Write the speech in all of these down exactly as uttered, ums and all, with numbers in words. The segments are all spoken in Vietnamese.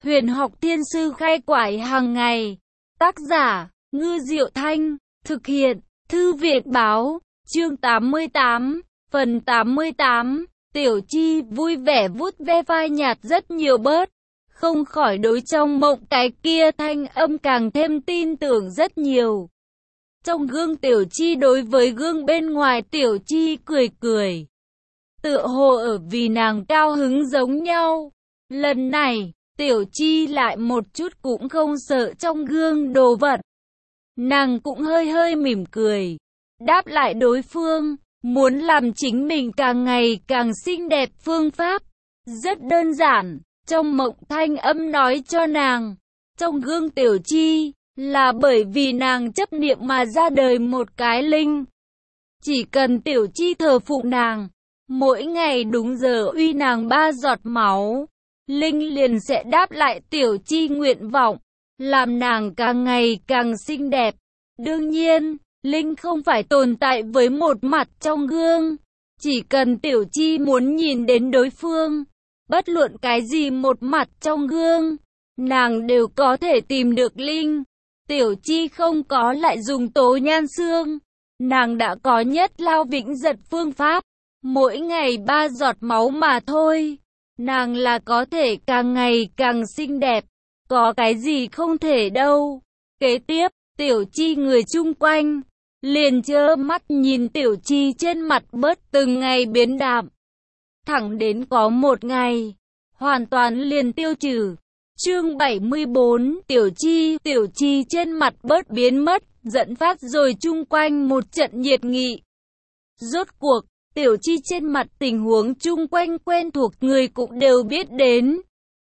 Huyền học thiên sư khai quải hàng ngày. Tác giả, Ngư Diệu Thanh. Thực hiện, Thư viện Báo. Chương tám mươi tám, phần tám mươi tám. Tiểu Chi vui vẻ vuốt ve vai nhạt rất nhiều bớt. Không khỏi đối trong mộng cái kia thanh âm càng thêm tin tưởng rất nhiều. Trong gương Tiểu Chi đối với gương bên ngoài Tiểu Chi cười cười. Tựa hồ ở vì nàng cao hứng giống nhau. Lần này, Tiểu Chi lại một chút cũng không sợ trong gương đồ vật. Nàng cũng hơi hơi mỉm cười. Đáp lại đối phương, muốn làm chính mình càng ngày càng xinh đẹp phương pháp. Rất đơn giản, trong mộng thanh âm nói cho nàng. Trong gương Tiểu Chi, là bởi vì nàng chấp niệm mà ra đời một cái linh. Chỉ cần Tiểu Chi thờ phụng nàng, mỗi ngày đúng giờ uy nàng ba giọt máu, linh liền sẽ đáp lại Tiểu Chi nguyện vọng, làm nàng càng ngày càng xinh đẹp. Đương nhiên, linh không phải tồn tại với một mặt trong gương. Chỉ cần Tiểu Chi muốn nhìn đến đối phương, bất luận cái gì một mặt trong gương, nàng đều có thể tìm được linh. Tiểu Chi không có lại dùng tố nhan xương, nàng đã có nhất lao vĩnh giật phương pháp, mỗi ngày ba giọt máu mà thôi. Nàng là có thể càng ngày càng xinh đẹp, có cái gì không thể đâu. Kế tiếp, Tiểu Chi người chung quanh liền trơ mắt nhìn Tiểu Chi trên mặt bớt từng ngày biến đạm, thẳng đến có một ngày hoàn toàn liền tiêu trừ. Chương bảy mươi bốn, Tiểu Chi, Tiểu Chi trên mặt bớt biến mất, dẫn phát rồi chung quanh một trận nhiệt nghị. Rốt cuộc, Tiểu Chi trên mặt tình huống chung quanh quen thuộc người cũng đều biết đến.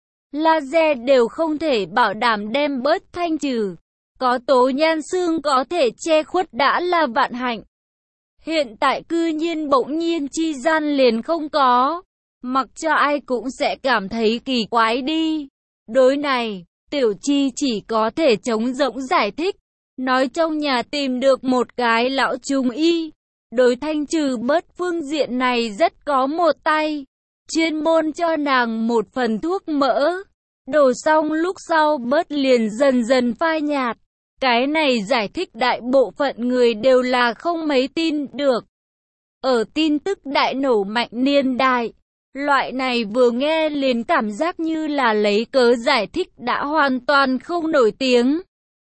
Laser đều không thể bảo đảm đem bớt thanh trừ. Có tố nhan xương có thể che khuất đã là vạn hạnh. Hiện tại cư nhiên bỗng nhiên chi gian liền không có. Mặc cho ai cũng sẽ cảm thấy kỳ quái đi. Đối này, Tiểu Chi chỉ có thể trống rỗng giải thích. Nói trong nhà tìm được một cái lão trung y. Đối thanh trừ bớt phương diện này rất có một tay. Chuyên môn cho nàng một phần thuốc mỡ. Đổ xong lúc sau bớt liền dần dần phai nhạt. Cái này giải thích đại bộ phận người đều là không mấy tin được. Ở tin tức đại nổ mạnh niên đại, loại này vừa nghe liền cảm giác như là lấy cớ giải thích đã hoàn toàn không nổi tiếng.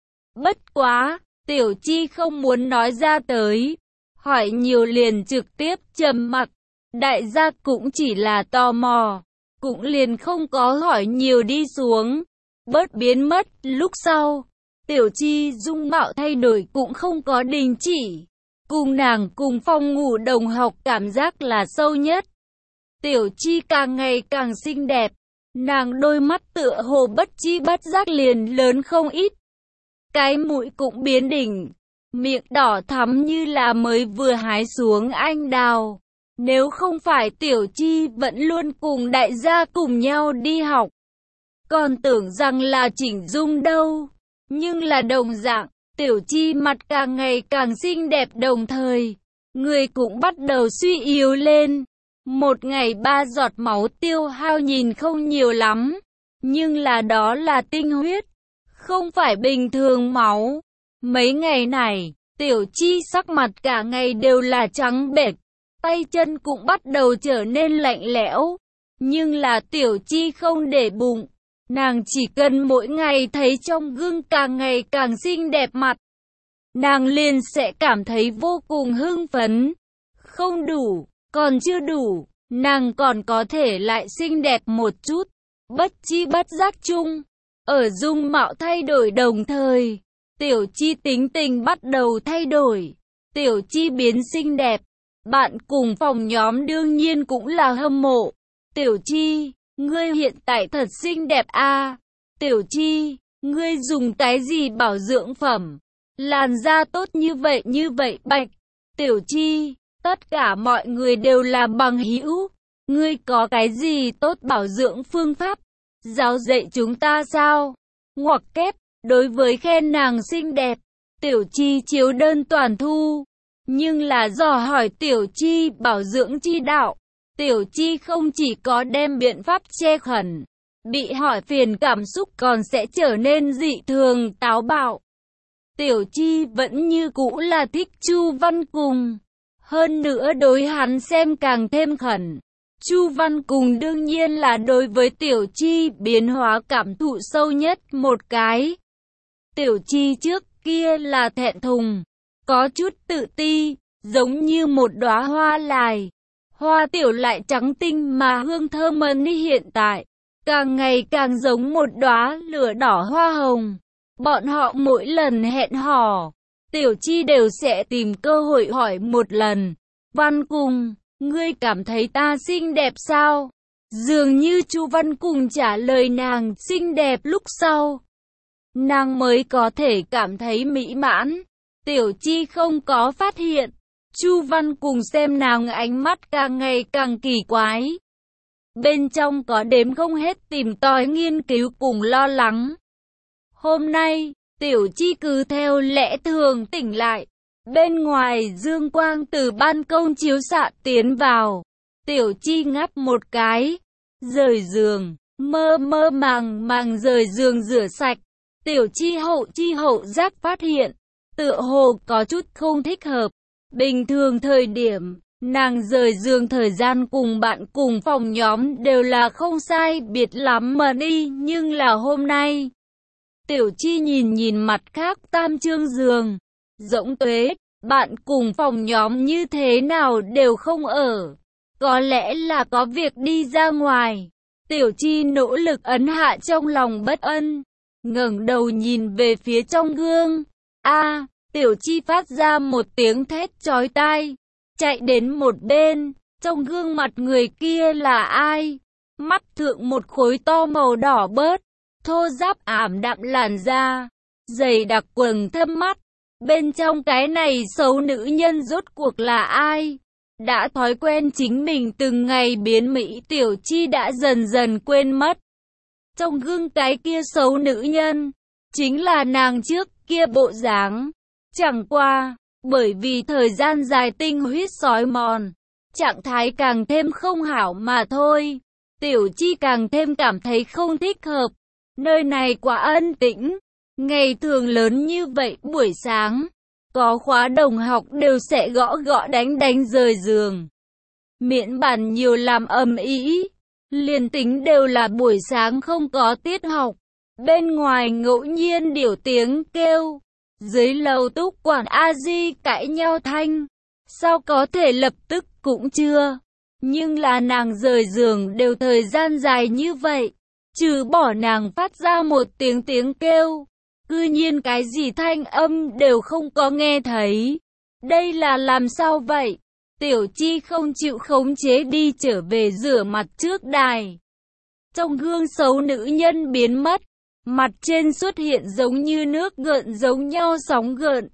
Bất quá, Tiểu Chi không muốn nói ra tới, hỏi nhiều liền trực tiếp trầm mặc. Đại gia cũng chỉ là tò mò, cũng liền không có hỏi nhiều đi xuống. Bớt biến mất lúc sau, Tiểu Chi dung mạo thay đổi cũng không có đình chỉ. Cùng nàng cùng phòng ngủ đồng học cảm giác là sâu nhất. Tiểu Chi càng ngày càng xinh đẹp. Nàng đôi mắt tựa hồ bất chi bất giác liền lớn không ít. Cái mũi cũng biến đỉnh. Miệng đỏ thắm như là mới vừa hái xuống anh đào. Nếu không phải Tiểu Chi vẫn luôn cùng đại gia cùng nhau đi học, còn tưởng rằng là chỉnh dung đâu. Nhưng là đồng dạng, Tiểu Chi mặt càng ngày càng xinh đẹp đồng thời, người cũng bắt đầu suy yếu lên. Một ngày ba giọt máu tiêu hao nhìn không nhiều lắm, nhưng là đó là tinh huyết, không phải bình thường máu. Mấy ngày này, Tiểu Chi sắc mặt cả ngày đều là trắng bệch, tay chân cũng bắt đầu trở nên lạnh lẽo. Nhưng là Tiểu Chi không để bụng. Nàng chỉ cần mỗi ngày thấy trong gương càng ngày càng xinh đẹp mặt, nàng liền sẽ cảm thấy vô cùng hưng phấn. Không đủ, còn chưa đủ, nàng còn có thể lại xinh đẹp một chút. Bất chi bất giác chung, ở dung mạo thay đổi đồng thời, Tiểu Chi tính tình bắt đầu thay đổi. Tiểu Chi biến xinh đẹp, bạn cùng phòng nhóm đương nhiên cũng là hâm mộ. Tiểu Chi, ngươi hiện tại thật xinh đẹp a. À. Tiểu Chi, ngươi dùng cái gì bảo dưỡng phẩm? Làn da tốt như vậy như vậy bạch. Tiểu Chi, tất cả mọi người đều là bằng hữu. Ngươi có cái gì tốt bảo dưỡng phương pháp? Giáo dạy chúng ta sao? Ngoặc kép, đối với khen nàng xinh đẹp, Tiểu Chi chiếu đơn toàn thu. Nhưng là dò hỏi Tiểu Chi bảo dưỡng chi đạo. Tiểu Chi không chỉ có đem biện pháp che khẩn, bị hỏi phiền cảm xúc còn sẽ trở nên dị thường táo bạo. Tiểu Chi vẫn như cũ là thích Chu Văn Cùng, hơn nữa đối hắn xem càng thêm khẩn. Chu Văn Cùng đương nhiên là đối với Tiểu Chi biến hóa cảm thụ sâu nhất một cái. Tiểu Chi trước kia là thẹn thùng, có chút tự ti, giống như một đóa hoa lài. Hoa tiểu lại trắng tinh mà hương thơm mơn, hiện tại càng ngày càng giống một đóa lửa đỏ hoa hồng. Bọn họ mỗi lần hẹn hò, Tiểu Chi đều sẽ tìm cơ hội hỏi một lần. Văn Cùng, ngươi cảm thấy ta xinh đẹp sao? Dường như Chu Văn Cùng trả lời nàng xinh đẹp lúc sau, nàng mới có thể cảm thấy mỹ mãn. Tiểu Chi không có phát hiện, Chu Văn Cùng xem nàng ánh mắt càng ngày càng kỳ quái. Bên trong có đếm không hết tìm tòi nghiên cứu cùng lo lắng. Hôm nay, Tiểu Chi cứ theo lẽ thường tỉnh lại. Bên ngoài dương quang từ ban công chiếu xạ tiến vào. Tiểu Chi ngáp một cái, rời giường, mơ mơ màng màng rời giường rửa sạch. Tiểu Chi hậu chi hậu giác phát hiện, tựa hồ có chút không thích hợp. Bình thường thời điểm, nàng rời giường thời gian cùng bạn cùng phòng nhóm đều là không sai biệt lắm mà đi, nhưng là hôm nay. Tiểu Chi nhìn nhìn mặt khác tam chương giường, rỗng tuế, bạn cùng phòng nhóm như thế nào đều không ở. Có lẽ là có việc đi ra ngoài. Tiểu Chi nỗ lực ấn hạ trong lòng bất an, ngẩng đầu nhìn về phía trong gương. A, Tiểu Chi phát ra một tiếng thét chói tai, chạy đến một bên, trong gương mặt người kia là ai? Mắt thượng một khối to màu đỏ bớt, thô ráp ảm đạm làn da, dày đặc quầng thâm mắt. Bên trong cái này xấu nữ nhân rốt cuộc là ai? Đã thói quen chính mình từng ngày biến mỹ, Tiểu Chi đã dần dần quên mất. Trong gương cái kia xấu nữ nhân, chính là nàng trước kia bộ dáng. Chẳng qua, bởi vì thời gian dài tinh huyết sói mòn, trạng thái càng thêm không hảo mà thôi. Tiểu Chi càng thêm cảm thấy không thích hợp. Nơi này quá an tĩnh. Ngày thường lớn như vậy buổi sáng, có khóa đồng học đều sẽ gõ gõ đánh đánh rời giường. Miễn bàn nhiều làm ầm ĩ, liền tính đều là buổi sáng không có tiết học. Bên ngoài ngẫu nhiên điểu tiếng kêu, dưới lầu túc quản a di cãi nhau thanh. Sao có thể lập tức cũng chưa. Nhưng là nàng rời giường đều thời gian dài như vậy, trừ bỏ nàng phát ra một tiếng tiếng kêu, cư nhiên cái gì thanh âm đều không có nghe thấy. Đây là làm sao vậy? Tiểu Chi không chịu khống chế đi trở về rửa mặt trước đài. Trong gương xấu nữ nhân biến mất, mặt trên xuất hiện giống như nước gợn giống nhau sóng gợn.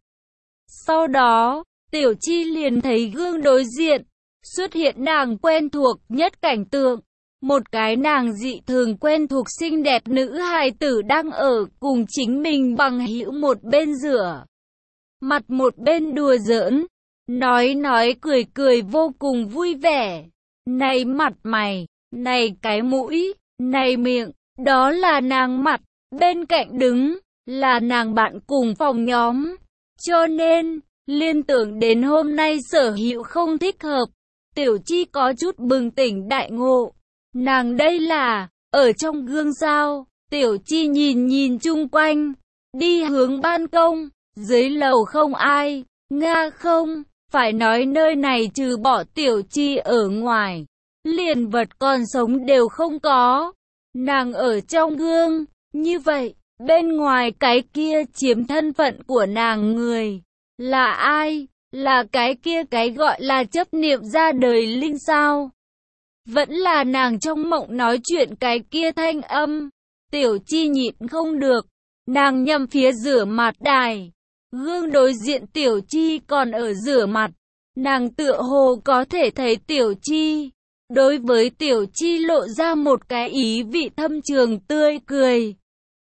Sau đó, Tiểu Chi liền thấy gương đối diện, xuất hiện nàng quen thuộc nhất cảnh tượng. Một cái nàng dị thường quen thuộc xinh đẹp nữ hài tử đang ở cùng chính mình bằng hữu một bên rửa mặt một bên đùa giỡn, nói nói cười cười vô cùng vui vẻ. Này mặt mày, này cái mũi, này miệng, đó là nàng mặt, bên cạnh đứng, là nàng bạn cùng phòng nhóm. Cho nên, liên tưởng đến hôm nay sở hữu không thích hợp, Tiểu Chi có chút bừng tỉnh đại ngộ. Nàng đây là, ở trong gương sao? Tiểu Chi nhìn nhìn chung quanh, đi hướng ban công, dưới lầu không ai, nga không, phải nói nơi này trừ bỏ Tiểu Chi ở ngoài, liền vật còn sống đều không có. Nàng ở trong gương, như vậy, bên ngoài cái kia chiếm thân phận của nàng người, là ai? Là cái kia cái gọi là chấp niệm ra đời linh sao? Vẫn là nàng trong mộng nói chuyện cái kia thanh âm. Tiểu Chi nhịn không được, nàng nhằm phía rửa mặt đài. Gương đối diện Tiểu Chi còn ở rửa mặt, nàng tựa hồ có thể thấy Tiểu Chi. Đối với Tiểu Chi lộ ra một cái ý vị thâm trường tươi cười.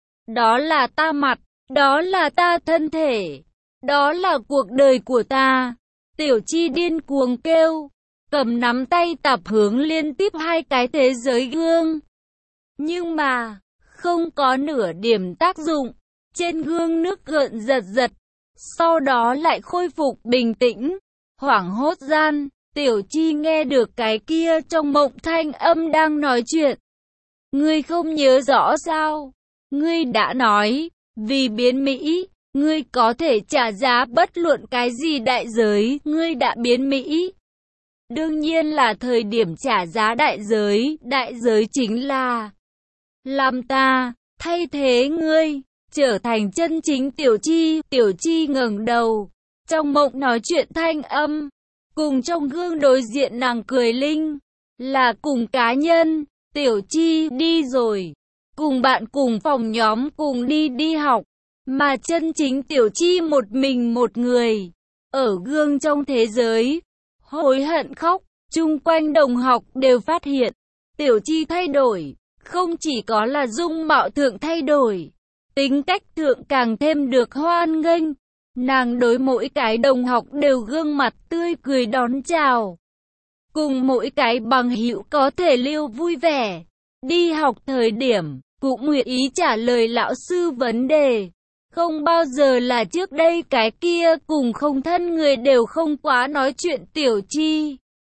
Đó là ta mặt, đó là ta thân thể, đó là cuộc đời của ta. Tiểu Chi điên cuồng kêu, cầm nắm tay tập hướng liên tiếp hai cái thế giới gương. Nhưng mà, không có nửa điểm tác dụng. Trên gương nước gợn giật giật, sau đó lại khôi phục bình tĩnh. Hoảng hốt gian, Tiểu Chi nghe được cái kia trong mộng thanh âm đang nói chuyện. Ngươi không nhớ rõ sao? Ngươi đã nói, vì biến Mỹ, ngươi có thể trả giá bất luận cái gì đại giới, ngươi đã biến Mỹ. Đương nhiên là thời điểm trả giá đại giới, đại giới chính là làm ta, thay thế ngươi, trở thành chân chính Tiểu Chi. Tiểu Chi ngẩng đầu, trong mộng nói chuyện thanh âm, cùng trong gương đối diện nàng cười linh, là cùng cá nhân. Tiểu Chi đi rồi, cùng bạn cùng phòng nhóm cùng đi đi học, mà chân chính Tiểu Chi một mình một người, ở gương trong thế giới, hối hận khóc. Chung quanh đồng học đều phát hiện, Tiểu Chi thay đổi, không chỉ có là dung mạo thượng thay đổi, tính cách thượng càng thêm được hoan nghênh. Nàng đối mỗi cái đồng học đều gương mặt tươi cười đón chào, cùng mỗi cái bằng hữu có thể lưu vui vẻ. Đi học thời điểm, cũng nguyện ý trả lời lão sư vấn đề, không bao giờ là trước đây cái kia cùng không thân người đều không quá nói chuyện Tiểu Chi.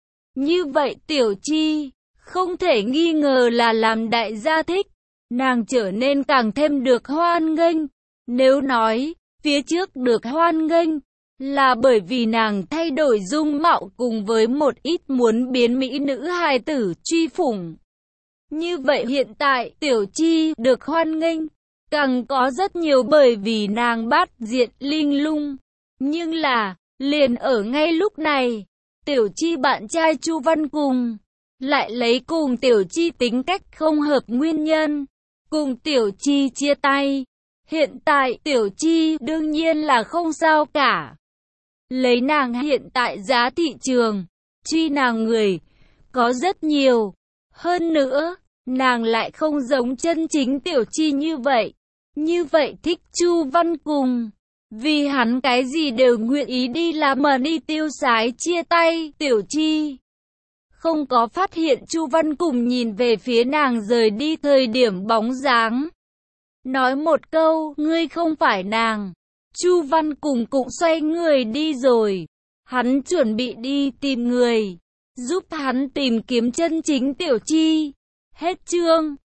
Như vậy Tiểu Chi, không thể nghi ngờ là làm đại gia thích, nàng trở nên càng thêm được hoan nghênh. Nếu nói, phía trước được hoan nghênh, là bởi vì nàng thay đổi dung mạo cùng với một ít muốn biến mỹ nữ hài tử truy phủng. Như vậy hiện tại, Tiểu Chi được hoan nghênh, càng có rất nhiều bởi vì nàng bát diện linh lung. Nhưng là, liền ở ngay lúc này, Tiểu Chi bạn trai Chu Văn Cùng lại lấy cùng Tiểu Chi tính cách không hợp nguyên nhân, cùng Tiểu Chi chia tay. Hiện tại Tiểu Chi đương nhiên là không sao cả. Lấy nàng hiện tại giá thị trường, truy nàng người có rất nhiều. Hơn nữa, nàng lại không giống chân chính Tiểu Chi như vậy. Như vậy thích Chu Văn Cùng, vì hắn cái gì đều nguyện ý đi làm mà đi tiêu xái chia tay. Tiểu Chi không có phát hiện Chu Văn Cùng nhìn về phía nàng rời đi thời điểm bóng dáng. Nói một câu, ngươi không phải nàng. Chu Văn Cùng cũng xoay người đi rồi. Hắn chuẩn bị đi tìm người, giúp hắn tìm kiếm chân chính Tiểu Chi. Hết chương.